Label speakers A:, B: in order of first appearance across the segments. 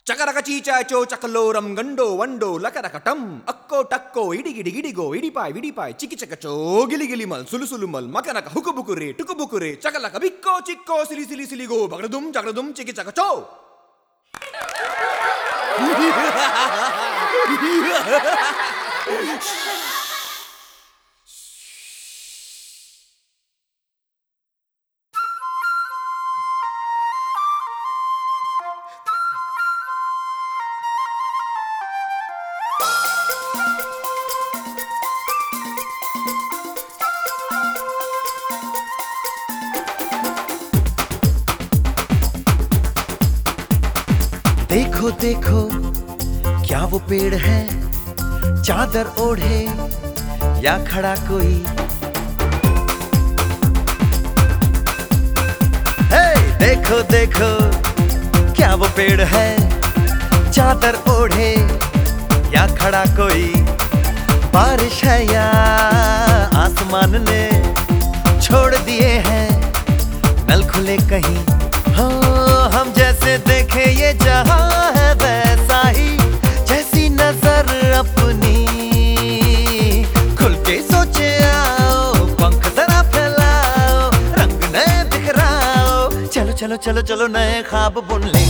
A: చకరక చీచాచో చకలోరం గండో వండో లకరకటం అక్కో టక్కో ఇడిగిడి గిడిగో ఇడిపాయ్ విడిపాయ్ చికిచకచో గిలిగిలి మల్ సులుసులు మల్ మకనక హుకుబుకురే టుకుబుకురే చకలక బిక్కో చిక్కో సిలి సిలి సిలిగో బగడదుం జగడదుం చికిచకచో.
B: देखो देखो क्या वो पेड़ है, चादर ओढ़े या खड़ा कोई. हे देखो देखो क्या वो पेड़ है, चादर ओढ़े या खड़ा कोई. बारिश है या आसमान ने छोड़ दिए हैं नल खुले कहीं. हाँ हम जैसे देखे ये जहां है वैसा ही, जैसी नजर अपनी खुल के सोचे आओ. पंख जरा फैलाओ, रंग नए बिखराओ. चलो चलो चलो चलो नए ख्वाब बुन ले.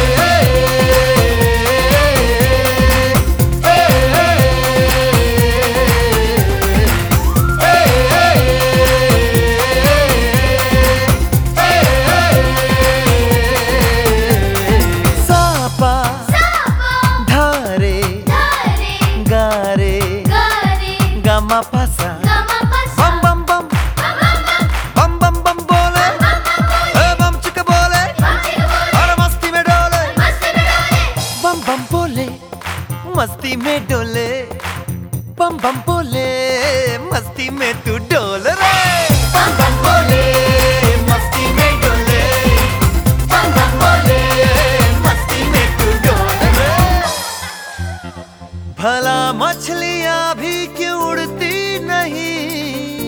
B: Pasa bam bam bam bam bam bam बोले बम चिक बोले और मस्ती में डोले. बम बम बोले मस्ती में डोले, बम बम बोले मस्ती में तू डोल रे. बम बम बोले मस्ती में डोले, बम बम बोले मस्ती में तू डोल रे. भला मछलियां भी क्यों उड़ती नहीं,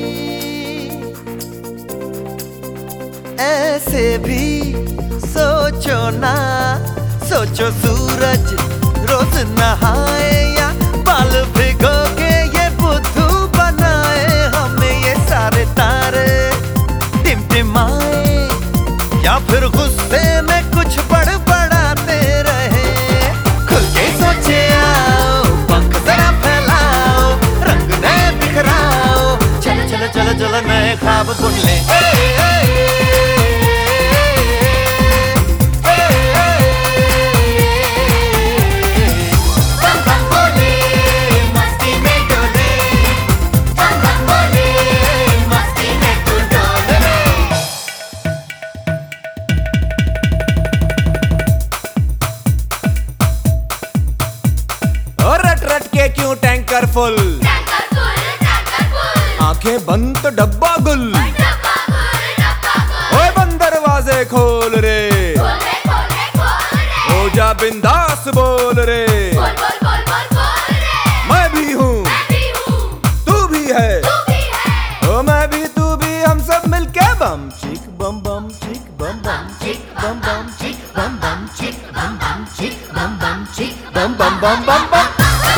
B: ऐसे भी सोचो ना. सोचो सूरज रोज नहाए या बाल भिगो के ये बुद्धू बनाए. हमें ये सारे तारे टिमटिमाए या फिर गुस्से में कुछ बड़बड़ाते रहे. खुल के सोचे आओ, पंख जरा फैलाओ, रंग नए बिखराओ. चलो चलो चलो चलो नए ख्वाब बुन ले.
A: क्यों टैंकर फुल, आंखें बंद तो डब्बा गुल. ओए बंद दरवाजे खोल रे, हो जा बिंदास बोल रे. मैं भी हूँ तू भी है, ओ मैं भी तू भी, हम सब मिलके बम चिक बम बम चिक बम बम चिक बम बम चिक बम बम चिक बम बम चिक बम बम चिक बम बम बम बम बम.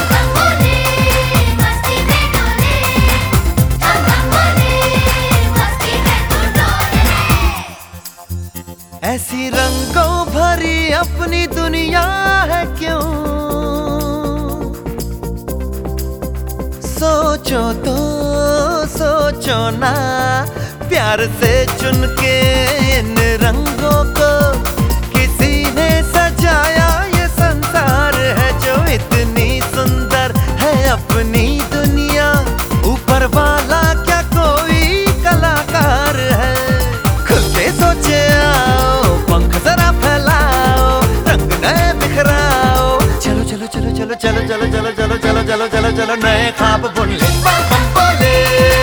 B: ऐसी रंगों भरी अपनी दुनिया है क्यों, सोचो तो सोचो ना. प्यार से चुन के इन रंगों को किसी ने सजाया. ये संसार है जो इतनी सुंदर है अपनी दुनिया. ऊपर वाला क्या कोई कलाकार है. खुल के सोचे आओ, पंख जरा फैलाओ, रंग नए बिखराओ. चलो चलो चलो चलो चलो चलो चलो चलो चलो चलो चलो चलो नए ख्वाब बुन ले. बम बम बोले